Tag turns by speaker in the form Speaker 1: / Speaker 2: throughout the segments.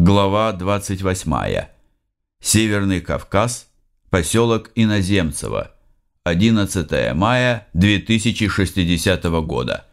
Speaker 1: Глава 28. Северный Кавказ. Поселок Иноземцево. 11 мая 2060 года.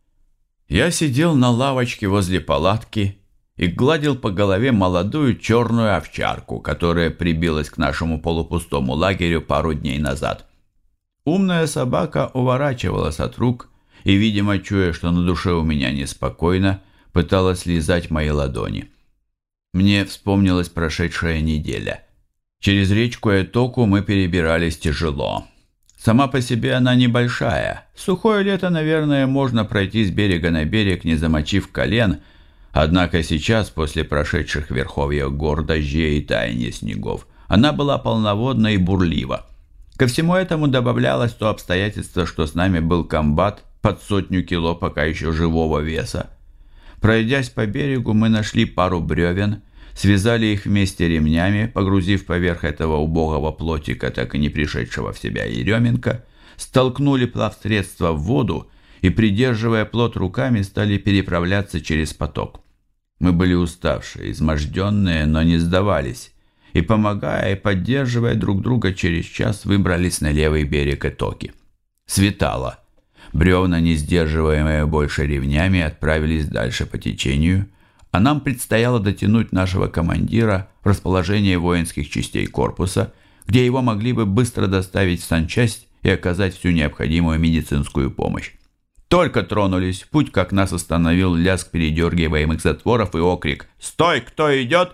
Speaker 1: Я сидел на лавочке возле палатки и гладил по голове молодую черную овчарку, которая прибилась к нашему полупустому лагерю пару дней назад. Умная собака уворачивалась от рук и, видимо, чуя, что на душе у меня неспокойно, пыталась лизать мои ладони. Мне вспомнилась прошедшая неделя. Через речку Этоку мы перебирались тяжело. Сама по себе она небольшая. В сухое лето, наверное, можно пройти с берега на берег, не замочив колен, однако сейчас, после прошедших верховьев гор, дождей и таяния снегов, она была полноводна и бурлива. Ко всему этому добавлялось то обстоятельство, что с нами был комбат под 100 кило пока еще живого веса. Пройдясь по берегу, мы нашли пару бревен, связали их вместе ремнями, погрузив поверх этого убогого плотика, так и не пришедшего в себя Еременко, столкнули плавсредство в воду и, придерживая плот руками, стали переправляться через поток. Мы были уставшие, изможденные, но не сдавались, и, помогая и поддерживая друг друга, через час выбрались на левый берег Этоки. Светало. Бревна, не сдерживаемые больше ремнями, отправились дальше по течению, а нам предстояло дотянуть нашего командира в расположение воинских частей корпуса, где его могли бы быстро доставить в санчасть и оказать всю необходимую медицинскую помощь. Только тронулись в путь, как нас остановил лязг передергиваемых затворов и окрик: «Стой! Кто идет?»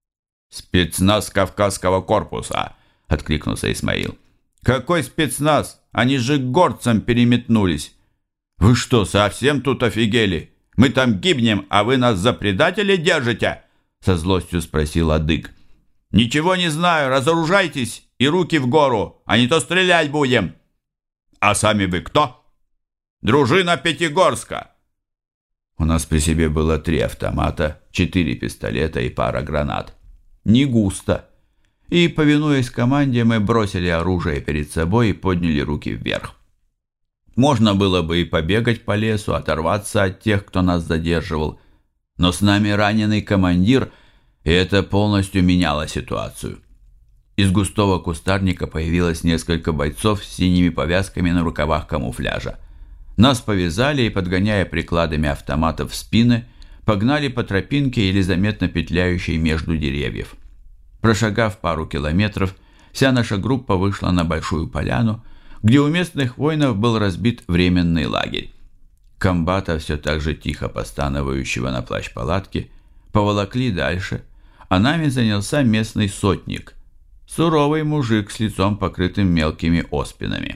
Speaker 1: «Спецназ Кавказского корпуса!» — откликнулся Исмаил. «Какой спецназ? Они же к горцам переметнулись! Вы что, совсем тут офигели? Мы там гибнем, а вы нас за предателей держите?» Со злостью спросил Адык. «Ничего не знаю, разоружайтесь и руки в гору, а не то стрелять будем!» «А сами вы кто?» «Дружина Пятигорска!» У нас при себе было 3 автомата, 4 пистолета и пара гранат. Не густо. И, повинуясь команде, мы бросили оружие перед собой и подняли руки вверх. Можно было бы и побегать по лесу, оторваться от тех, кто нас задерживал, но с нами раненый командир, и это полностью меняло ситуацию. Из густого кустарника появилось несколько бойцов с синими повязками на рукавах камуфляжа. Нас повязали и, подгоняя прикладами автоматов в спины, погнали по тропинке или заметно петляющей между деревьев. Прошагав пару километров, вся наша группа вышла на большую поляну, где у местных воинов был разбит временный лагерь. Комбата, все так же тихо постановающего на плащ-палатке, поволокли дальше, а нами занялся местный сотник, суровый мужик с лицом, покрытым мелкими оспинами.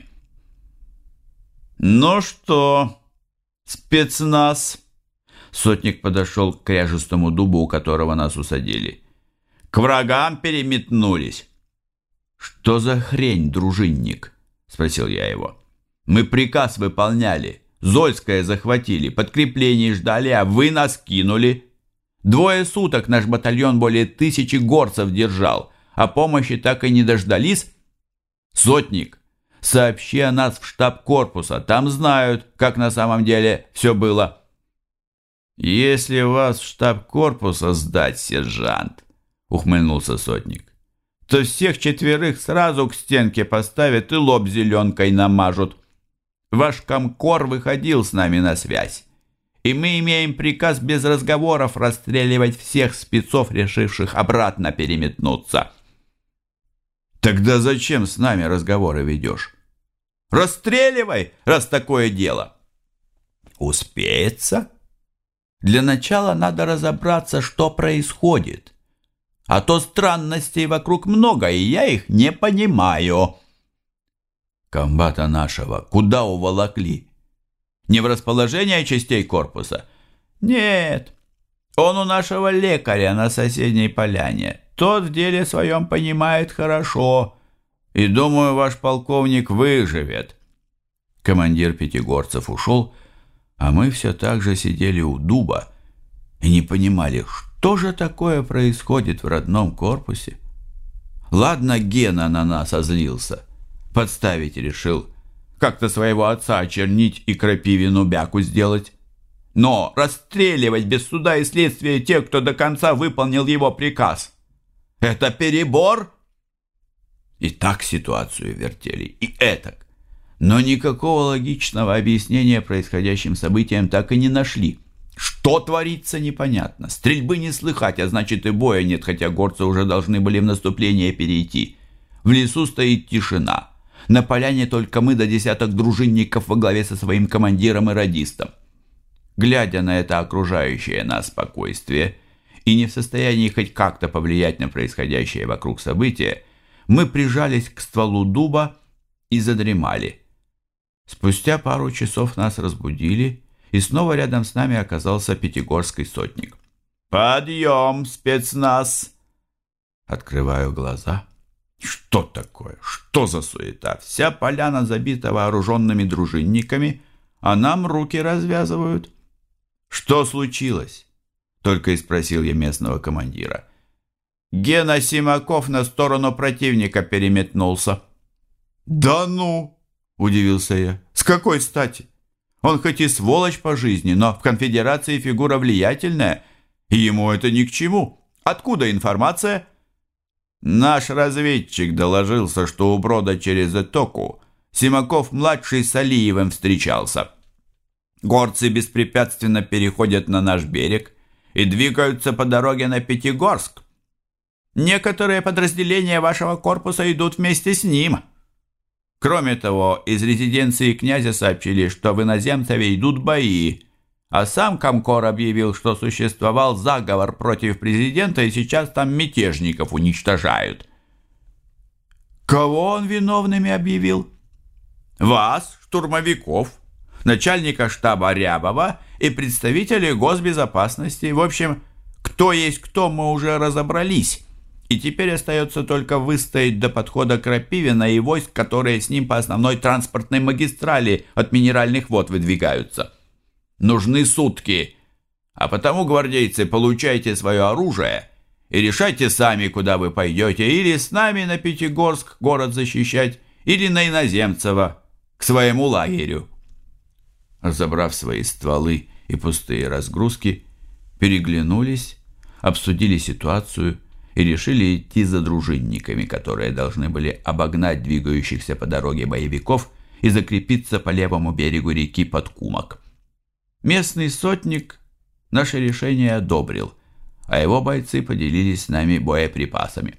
Speaker 1: «Ну что, спецназ?» Сотник подошел к кряжестому дубу, у которого нас усадили. «К врагам переметнулись». «Что за хрень, дружинник?» — спросил я его. «Мы приказ выполняли, Зольское захватили, подкреплений ждали, а вы нас кинули. 2 суток наш батальон более 1000 горцев держал, а помощи так и не дождались. Сотник, сообщи о нас в штаб корпуса, там знают, как на самом деле все было». «Если вас в штаб корпуса сдать, сержант», — ухмыльнулся сотник, «то всех 4 сразу к стенке поставят и лоб зеленкой намажут. Ваш комкор выходил с нами на связь, и мы имеем приказ без разговоров расстреливать всех спецов, решивших обратно переметнуться». «Тогда зачем с нами разговоры ведешь?» «Расстреливай, раз такое дело». «Успеется? Для начала надо разобраться, что происходит. А то странностей вокруг много, и я их не понимаю». «Комбата нашего куда уволокли? Не в расположение частей корпуса?» «Нет, он у нашего лекаря на соседней поляне. Тот в деле своем понимает хорошо, и, думаю, ваш полковник выживет». Командир пятигорцев ушел, а мы все так же сидели у дуба и не понимали, что же такое происходит в родном корпусе. Ладно, Гена на нас озлился, подставить решил, как-то своего отца очернить и Крапивину бяку сделать. Но расстреливать без суда и следствия тех, кто до конца выполнил его приказ, это перебор? И так ситуацию вертели, и этак. Но никакого логичного объяснения происходящим событиям так и не нашли. Что творится, непонятно. Стрельбы не слыхать, а значит и боя нет, хотя горцы уже должны были в наступление перейти. В лесу стоит тишина. На поляне только мы до десяток дружинников во главе со своим командиром и радистом. Глядя на это окружающее нас спокойствие и не в состоянии хоть как-то повлиять на происходящее вокруг события, мы прижались к стволу дуба и задремали. Спустя пару часов нас разбудили, и снова рядом с нами оказался пятигорский сотник. «Подъем, спецназ!» Открываю глаза. Что такое? Что за суета? Вся поляна забита вооруженными дружинниками, а нам руки развязывают. «Что случилось?» — только и спросил я местного командира. «Гена Симаков на сторону противника переметнулся». «Да ну!» — удивился я. «С какой стати? Он хоть и сволочь по жизни, но в конфедерации фигура влиятельная, и ему это ни к чему. Откуда информация?» «Наш разведчик доложился, что у брода через Этоку Симаков-младший с Алиевым встречался. Горцы беспрепятственно переходят на наш берег и двигаются по дороге на Пятигорск. Некоторые подразделения вашего корпуса идут вместе с ним. Кроме того, из резиденции князя сообщили, что в Иноземцеве идут бои, а сам Комкор объявил, что существовал заговор против президента, и сейчас там мятежников уничтожают». «Кого он виновными объявил?» «Вас, штурмовиков, начальника штаба Рябова и представителей госбезопасности. В общем, кто есть кто, мы уже разобрались. И теперь остается только выстоять до подхода Крапивина и войск, которые с ним по основной транспортной магистрали от минеральных вод выдвигаются. Нужны сутки, а потому, гвардейцы, получайте свое оружие и решайте сами, куда вы пойдете, или с нами на Пятигорск город защищать, или на Иноземцево, к своему лагерю». Разобрав свои стволы и пустые разгрузки, переглянулись, обсудили ситуацию и решили идти за дружинниками, которые должны были обогнать двигающихся по дороге боевиков и закрепиться по левому берегу реки Подкумок. Местный сотник наше решение одобрил, а его бойцы поделились с нами боеприпасами.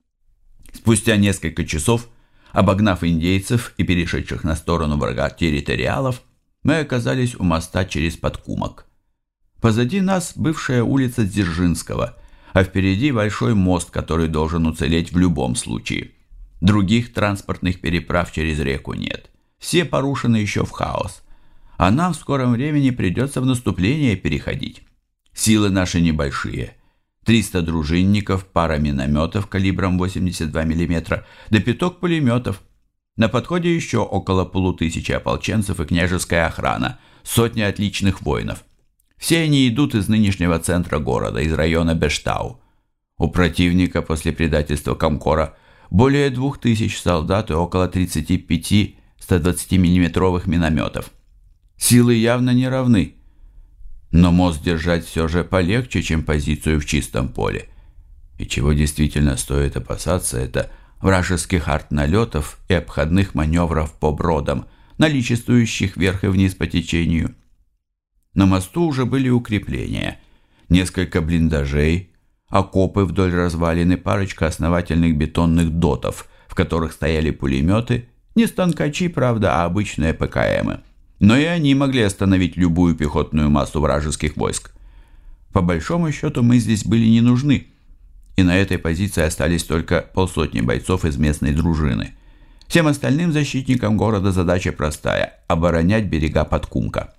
Speaker 1: Спустя несколько часов, обогнав индейцев и перешедших на сторону врага территориалов, мы оказались у моста через Подкумок. Позади нас бывшая улица Дзержинского, а впереди большой мост, который должен уцелеть в любом случае. Других транспортных переправ через реку нет. Все порушены еще в хаос. А нам в скором времени придется в наступление переходить. Силы наши небольшие. 300 дружинников, пара минометов калибром 82 мм, да пяток пулеметов. На подходе еще около 500 ополченцев и княжеская охрана, сотни отличных воинов. Все они идут из нынешнего центра города, из района Бештау. У противника после предательства Комкора более 2000 солдат и около 35 120-мм минометов. Силы явно не равны, но мост держать все же полегче, чем позицию в чистом поле. И чего действительно стоит опасаться, это вражеских артналетов и обходных маневров по бродам, наличествующих вверх и вниз по течению. На мосту уже были укрепления, несколько блиндажей, окопы вдоль развалин и парочка основательных бетонных дотов, в которых стояли пулеметы, не станкачи, правда, а обычные ПКМы. Но и они могли остановить любую пехотную массу вражеских войск. По большому счету мы здесь были не нужны, и на этой позиции остались только 50 бойцов из местной дружины. Всем остальным защитникам города задача простая – оборонять берега Подкумка.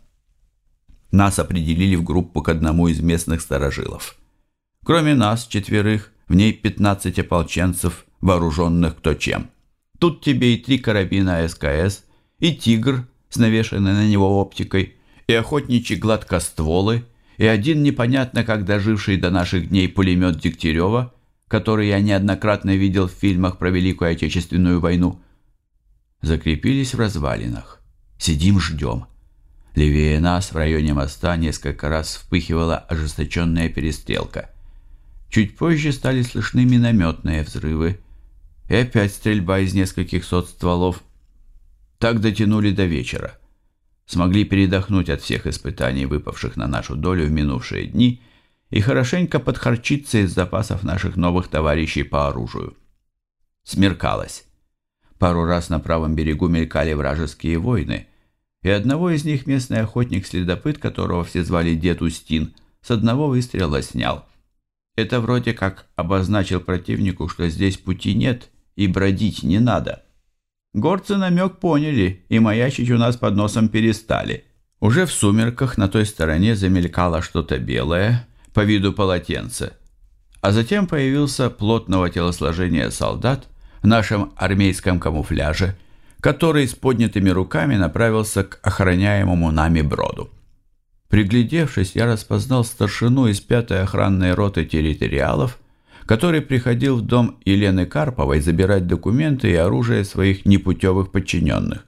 Speaker 1: Нас определили в группу к одному из местных старожилов. Кроме нас, 4, в ней 15 ополченцев, вооруженных кто чем. Тут тебе и 3 карабина СКС, и «Тигр» с навешанной на него оптикой, и охотничьи гладкостволы, и один непонятно как доживший до наших дней пулемет Дегтярева, который я неоднократно видел в фильмах про Великую Отечественную войну. Закрепились в развалинах. Сидим, ждем. Левее нас, в районе моста, несколько раз вспыхивала ожесточенная перестрелка. Чуть позже стали слышны минометные взрывы, и опять стрельба из нескольких сот стволов. Так дотянули до вечера. Смогли передохнуть от всех испытаний, выпавших на нашу долю в минувшие дни, и хорошенько подхарчиться из запасов наших новых товарищей по оружию. Смеркалось. Пару раз на правом берегу мелькали вражеские войны, и одного из них местный охотник-следопыт, которого все звали Дед Устин, с одного выстрела снял. Это вроде как обозначил противнику, что здесь пути нет и бродить не надо. Горцы намек поняли, и маячить у нас под носом перестали. Уже в сумерках на той стороне замелькало что-то белое, по виду полотенце, а затем появился плотного телосложения солдат в нашем армейском камуфляже, который с поднятыми руками направился к охраняемому нами броду. Приглядевшись, я распознал старшину из 5-й охранной роты территориалов, который приходил в дом Елены Карповой забирать документы и оружие своих непутевых подчиненных.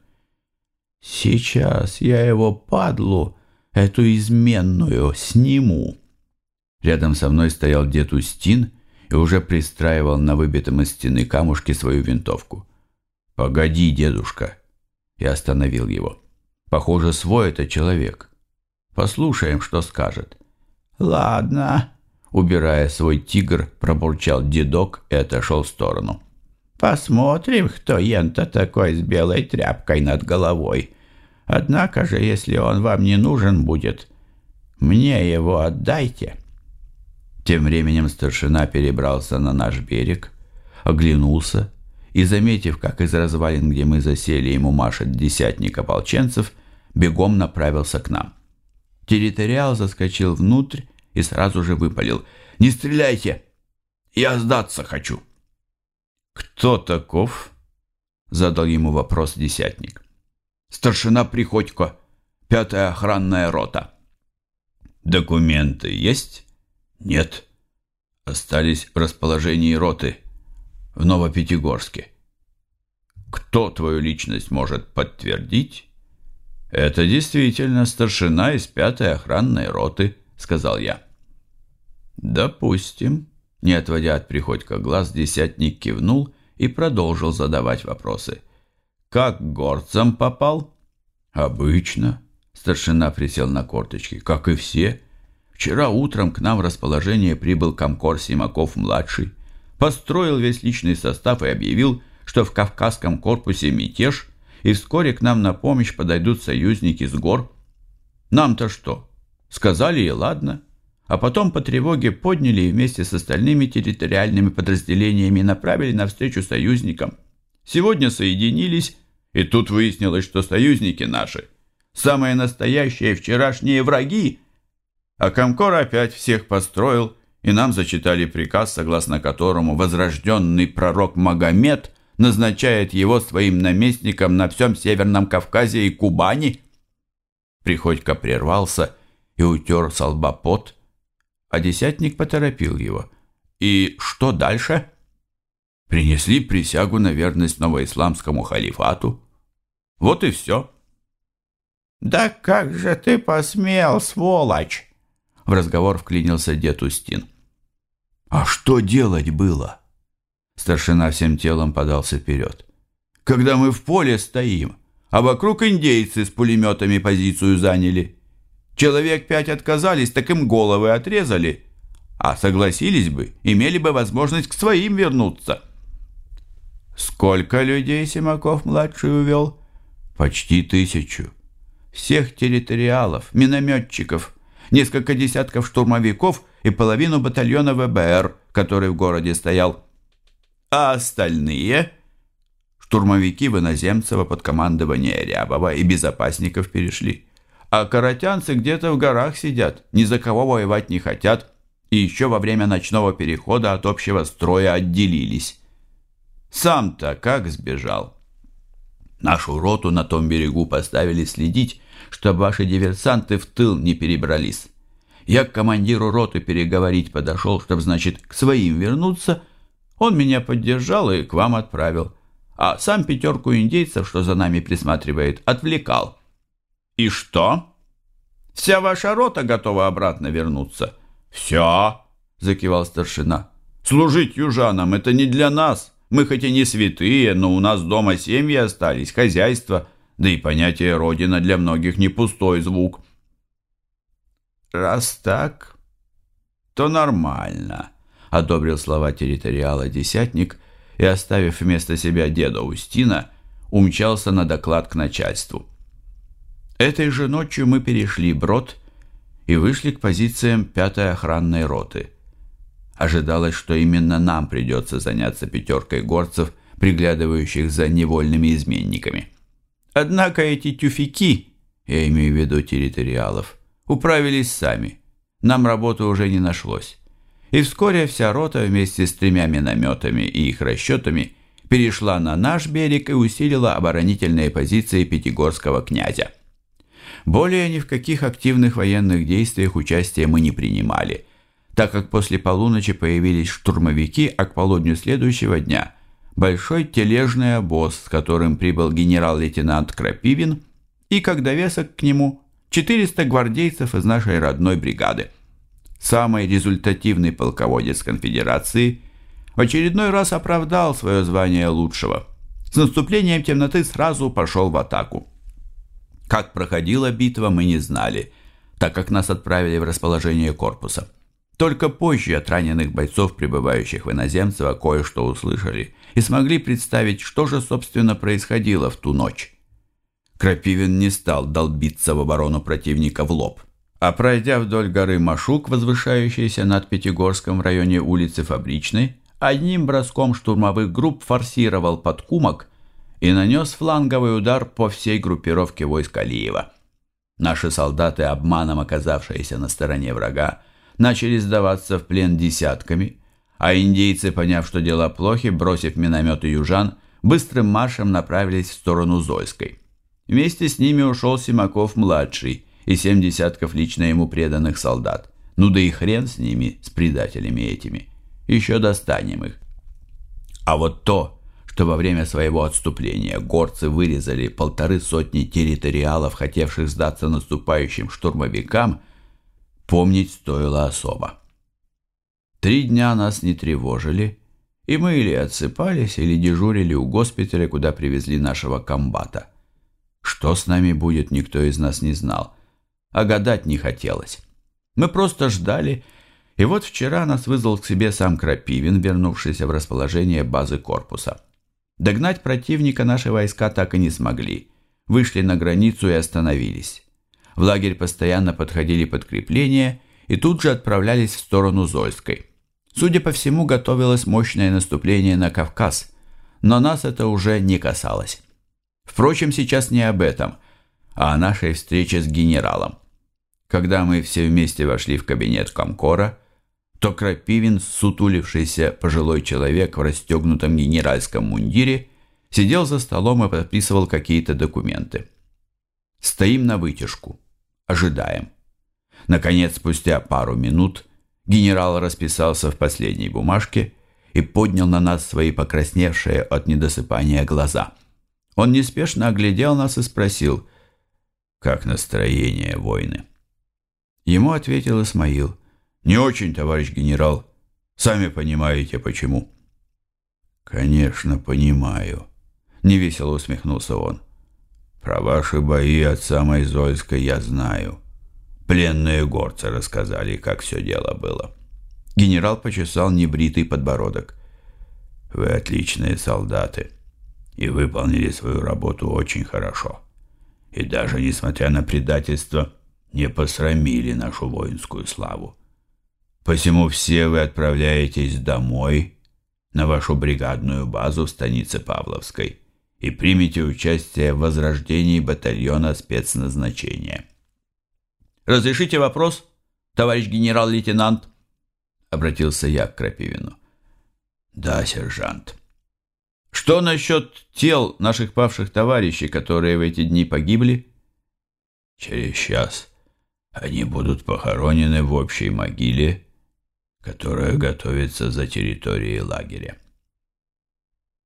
Speaker 1: «Сейчас я его, падлу, эту изменную, сниму». Рядом со мной стоял дед Устин и уже пристраивал на выбитом из стены камушке свою винтовку. «Погоди, дедушка!» Я остановил его. «Похоже, свой это человек. Послушаем, что скажет». «Ладно», — убирая свой тигр, пробурчал дедок и отошел в сторону. «Посмотрим, кто ента такой с белой тряпкой над головой. Однако же, если он вам не нужен будет, мне его отдайте». Тем временем старшина перебрался на наш берег, оглянулся и, заметив, как из развалин, где мы засели, ему машет десятник ополченцев, бегом направился к нам. Территориал заскочил внутрь и сразу же выпалил: «Не стреляйте! Я сдаться хочу!» «Кто таков?» — задал ему вопрос десятник. «Старшина Приходько, 5-я охранная рота». «Документы есть?» «Нет. Остались в расположении роты в Новопятигорске». «Кто твою личность может подтвердить?» «Это действительно старшина из 5-й охранной роты», — сказал я. «Допустим», — не отводя от Приходько глаз, десятник кивнул и продолжил задавать вопросы. «Как к горцам попал?» «Обычно», — старшина присел на корточки, — «как и все. Вчера утром к нам в расположение прибыл комкор Симаков-младший, построил весь личный состав и объявил, что в Кавказском корпусе мятеж, и вскоре к нам на помощь подойдут союзники с гор. Нам-то что? Сказали и ладно. А потом по тревоге подняли и вместе с остальными территориальными подразделениями направили навстречу союзникам. Сегодня соединились, и тут выяснилось, что союзники наши – самые настоящие вчерашние враги. А комкор опять всех построил, и нам зачитали приказ, согласно которому возрожденный пророк Магомед назначает его своим наместником на всем Северном Кавказе и Кубани». Приходько прервался и утер со лба пот, а десятник поторопил его. «И что дальше?» «Принесли присягу на верность новоисламскому халифату. Вот и все». «Да как же ты посмел, сволочь!» В разговор вклинился дед Устин. «А что делать было?» Старшина всем телом подался вперед. «Когда мы в поле стоим, а вокруг индейцы с пулеметами позицию заняли. Человек 5 отказались, так им головы отрезали, а согласились бы, имели бы возможность к своим вернуться». «Сколько людей Симаков-младший увел?» «Почти 1000. Всех территориалов, минометчиков, несколько десятков штурмовиков и половину батальона ВБР, который в городе стоял. А остальные?» Штурмовики в Иноземцево под командование Рябова и безопасников перешли. А каратянцы где-то в горах сидят, ни за кого воевать не хотят, и еще во время ночного перехода от общего строя отделились. Сам-то как сбежал? Нашу роту на том берегу поставили следить, чтобы ваши диверсанты в тыл не перебрались. Я к командиру роты переговорить подошел, чтобы, значит, к своим вернуться. Он меня поддержал и к вам отправил. А сам 5 индейцев, что за нами присматривает, отвлекал. «И что?» Вся ваша рота готова обратно вернуться?» «Вся!» — закивал старшина. «Служить южанам — это не для нас. Мы хоть и не святые, но у нас дома семьи остались, хозяйство, да и понятие «родина» для многих не пустой звук». «Раз так, то нормально», — одобрил слова территориала десятник и, оставив вместо себя деда Устина, умчался на доклад к начальству. Этой же ночью мы перешли брод и вышли к позициям 5-й охранной роты. Ожидалось, что именно нам придется заняться пятеркой горцев, приглядывающих за невольными изменниками. Однако эти тюфяки, я имею в виду территориалов, управились сами. Нам работы уже не нашлось. И вскоре вся рота вместе с 3 минометами и их расчетами перешла на наш берег и усилила оборонительные позиции Пятигорского князя. Более ни в каких активных военных действиях участия мы не принимали, так как после полуночи появились штурмовики, а к полудню следующего дня большой тележный обоз, с которым прибыл генерал-лейтенант Крапивин, и как довесок к нему 400 гвардейцев из нашей родной бригады. Самый результативный полководец конфедерации в очередной раз оправдал свое звание лучшего. С наступлением темноты сразу пошел в атаку. Как проходила битва, мы не знали, так как нас отправили в расположение корпуса. Только позже от раненых бойцов, прибывающих в Иноземцево, кое-что услышали и смогли представить, что же, собственно, происходило в ту ночь. Крапивин не стал долбиться в оборону противника в лоб, а пройдя вдоль горы Машук, возвышающейся над Пятигорском в районе улицы Фабричной, одним броском штурмовых групп форсировал подкумок и нанес фланговый удар по всей группировке войск Алиева. Наши солдаты, обманом оказавшиеся на стороне врага, начали сдаваться в плен десятками, а индейцы, поняв, что дела плохи, бросив минометы южан, быстрым маршем направились в сторону Зольской. Вместе с ними ушел Симаков-младший и 7 десятков лично ему преданных солдат. Ну да и хрен с ними, с предателями этими. Еще достанем их. А вот то, что во время своего отступления горцы вырезали 150 территориалов, хотевших сдаться наступающим штурмовикам, помнить стоило особо. 3 дня нас не тревожили, и мы или отсыпались, или дежурили у госпиталя, куда привезли нашего комбата. Что с нами будет, никто из нас не знал, а гадать не хотелось. Мы просто ждали, и вот вчера нас вызвал к себе сам Крапивин, вернувшийся в расположение базы корпуса. Догнать противника наши войска так и не смогли, вышли на границу и остановились. В лагерь постоянно подходили подкрепления и тут же отправлялись в сторону Зольской. Судя по всему, готовилось мощное наступление на Кавказ, но нас это уже не касалось. Впрочем, сейчас не об этом, а о нашей встрече с генералом. Когда мы все вместе вошли в кабинет комкора, то Крапивин, сутулившийся пожилой человек в расстегнутом генеральском мундире, сидел за столом и подписывал какие-то документы. Стоим на вытяжку, ожидаем. Наконец, спустя пару минут, генерал расписался в последней бумажке и поднял на нас свои покрасневшие от недосыпания глаза. Он неспешно оглядел нас и спросил: «Как настроение, воины?» Ему ответил Исмаил: «Не очень, товарищ генерал. Сами понимаете, почему». «Конечно, понимаю», — невесело усмехнулся он. «Про ваши бои от самой Зольской я знаю. Пленные горцы рассказали, как все дело было». Генерал почесал небритый подбородок. «Вы отличные солдаты и выполнили свою работу очень хорошо. И даже несмотря на предательство, не посрамили нашу воинскую славу. Посему все вы отправляетесь домой, на вашу бригадную базу в станице Павловской, и примете участие в возрождении батальона спецназначения». «Разрешите вопрос, товарищ генерал-лейтенант?» — обратился я к Крапивину. «Да, сержант». «Что насчет тел наших павших товарищей, которые в эти дни погибли?» «Через час они будут похоронены в общей могиле, которая готовится за территорией лагеря».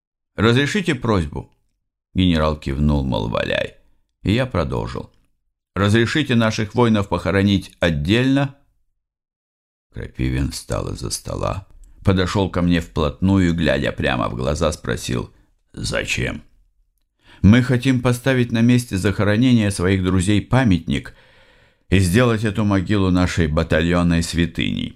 Speaker 1: «Разрешите просьбу?» Генерал кивнул, мол, валяй. И я продолжил. разрешите наших воинов похоронить отдельно?» Крапивин встал из-за стола, подошел ко мне вплотную и, глядя прямо в глаза, спросил: «Зачем?» «Мы хотим поставить на месте захоронения своих друзей памятник и сделать эту могилу нашей батальонной святыней».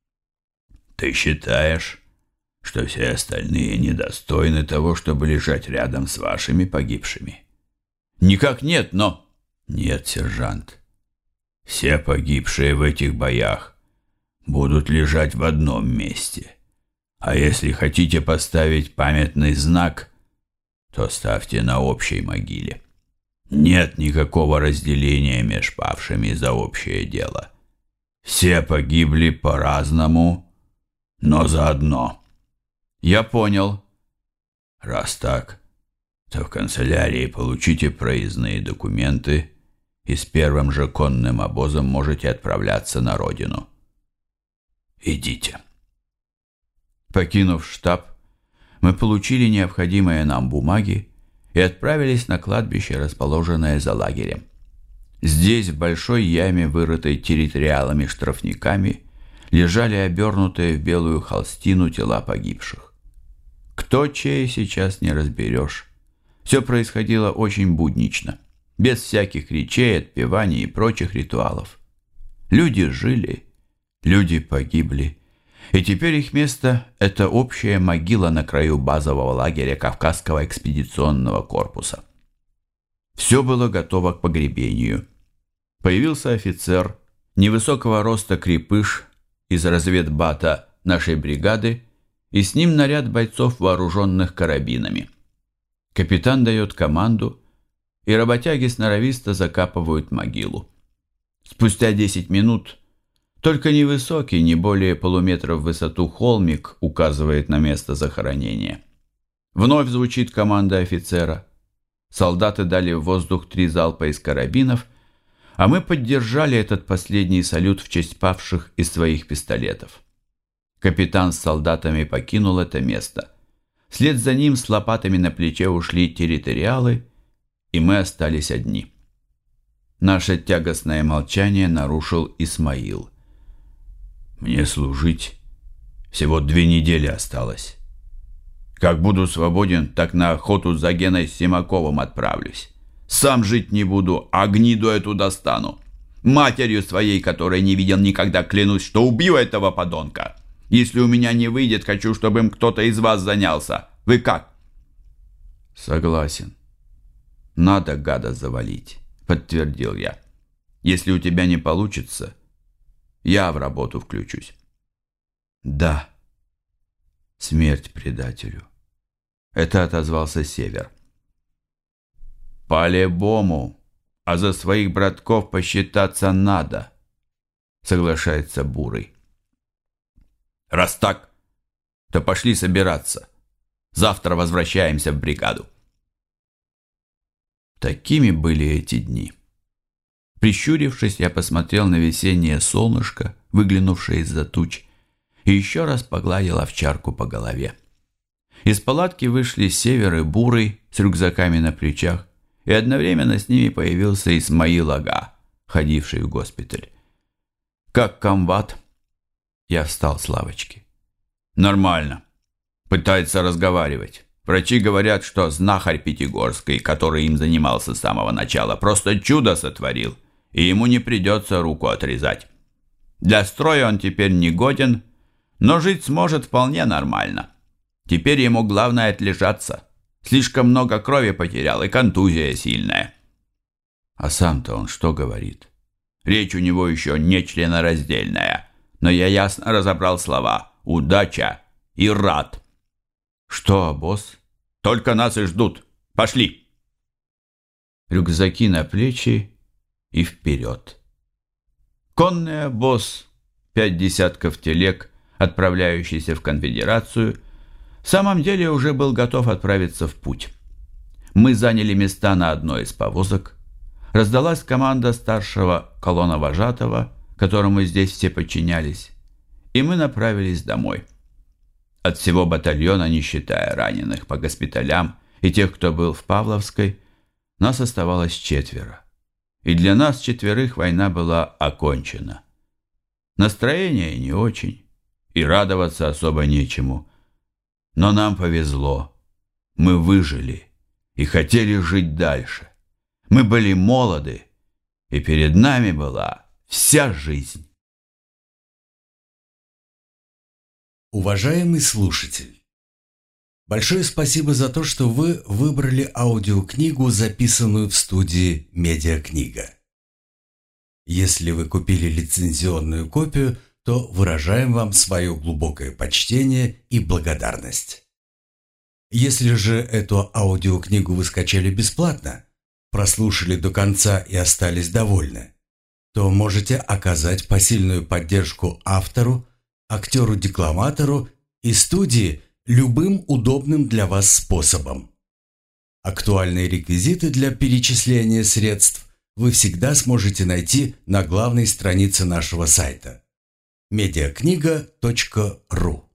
Speaker 1: «Ты считаешь, что все остальные недостойны того, чтобы лежать рядом с вашими погибшими?» «Никак нет, но...» «Нет, сержант. Все погибшие в этих боях будут лежать в одном месте. А если хотите поставить памятный знак, то ставьте на общей могиле. Нет никакого разделения между павшими за общее дело. Все погибли по-разному, но заодно». «Я понял». «Раз так, то в канцелярии получите проездные документы и с первым же конным обозом можете отправляться на родину. Идите». Покинув штаб, мы получили необходимые нам бумаги и отправились на кладбище, расположенное за лагерем. Здесь, в большой яме, вырытой территориалами-штрафниками, лежали обернутые в белую холстину тела погибших. Кто чей, сейчас не разберешь. Все происходило очень буднично, без всяких речей, отпеваний и прочих ритуалов. Люди жили, люди погибли, и теперь их место – это общая могила на краю базового лагеря Кавказского экспедиционного корпуса. Все было готово к погребению. Появился офицер, невысокого роста крепыш из разведбата нашей бригады, и с ним наряд бойцов, вооруженных карабинами. Капитан дает команду, и работяги сноровисто закапывают могилу. Спустя 10 минут только невысокий, не более полуметра в высоту холмик указывает на место захоронения. Вновь звучит команда офицера. Солдаты дали в воздух 3 залпа из карабинов, а мы поддержали этот последний салют в честь павших из своих пистолетов. Капитан с солдатами покинул это место. Вслед за ним с лопатами на плече ушли территориалы, и мы остались одни. Наше тягостное молчание нарушил Исмаил. «Мне служить всего 2 недели осталось. Как буду свободен, так на охоту за Геной Симаковым отправлюсь. Сам жить не буду, а гниду эту достану. Матерью своей, которой не видел никогда, клянусь, что убью этого подонка. Если у меня не выйдет, хочу, чтобы им кто-то из вас занялся. Вы как?» «Согласен. Надо гада завалить», — подтвердил я. «Если у тебя не получится, я в работу включусь». «Да. Смерть предателю». Это отозвался Север. «По-любому, а за своих братков посчитаться надо», — соглашается Бурый. «Раз так, то пошли собираться. Завтра возвращаемся в бригаду». Такими были эти дни. Прищурившись, я посмотрел на весеннее солнышко, выглянувшее из-за туч, и еще раз погладил овчарку по голове. Из палатки вышли Север и Бурый с рюкзаками на плечах, и одновременно с ними появился Исмаил Ага, ходивший в госпиталь. «Как комбат?» Я встал с лавочки. «Нормально. Пытается разговаривать. Врачи говорят, что знахарь Пятигорский, который им занимался с самого начала, просто чудо сотворил, и ему не придется руку отрезать. Для строя он теперь не годен, но жить сможет вполне нормально. Теперь ему главное отлежаться. Слишком много крови потерял, и контузия сильная». «А сам-то он что говорит?» «Речь у него еще не членораздельная, но я ясно разобрал слова «удача» и «рад». «Что, босс?» «Только нас и ждут. Пошли!» Рюкзаки на плечи и вперед. Конный обоз, 5 десятков телег, отправляющийся в конфедерацию, в самом деле уже был готов отправиться в путь. Мы заняли места на одной из повозок. Раздалась команда старшего колонновожатого, которому здесь все подчинялись, и мы направились домой. От всего батальона, не считая раненых по госпиталям и тех, кто был в Павловской, нас оставалось 4. и для нас четверых война была окончена. Настроение не очень, и радоваться особо нечему. Но нам повезло. Мы выжили и хотели жить дальше. Мы были молоды, и перед нами была вся жизнь.
Speaker 2: Уважаемый слушатель, большое спасибо за то, что вы выбрали аудиокнигу, записанную в студии «Медиакнига». Если вы купили лицензионную копию, то выражаем вам свое глубокое почтение и благодарность. Если же эту аудиокнигу вы скачали бесплатно, прослушали до конца и остались довольны, то можете оказать посильную поддержку автору, актеру-декламатору и студии любым удобным для вас способом. Актуальные реквизиты для перечисления средств вы всегда сможете найти на главной странице нашего сайта mediakniga.ru.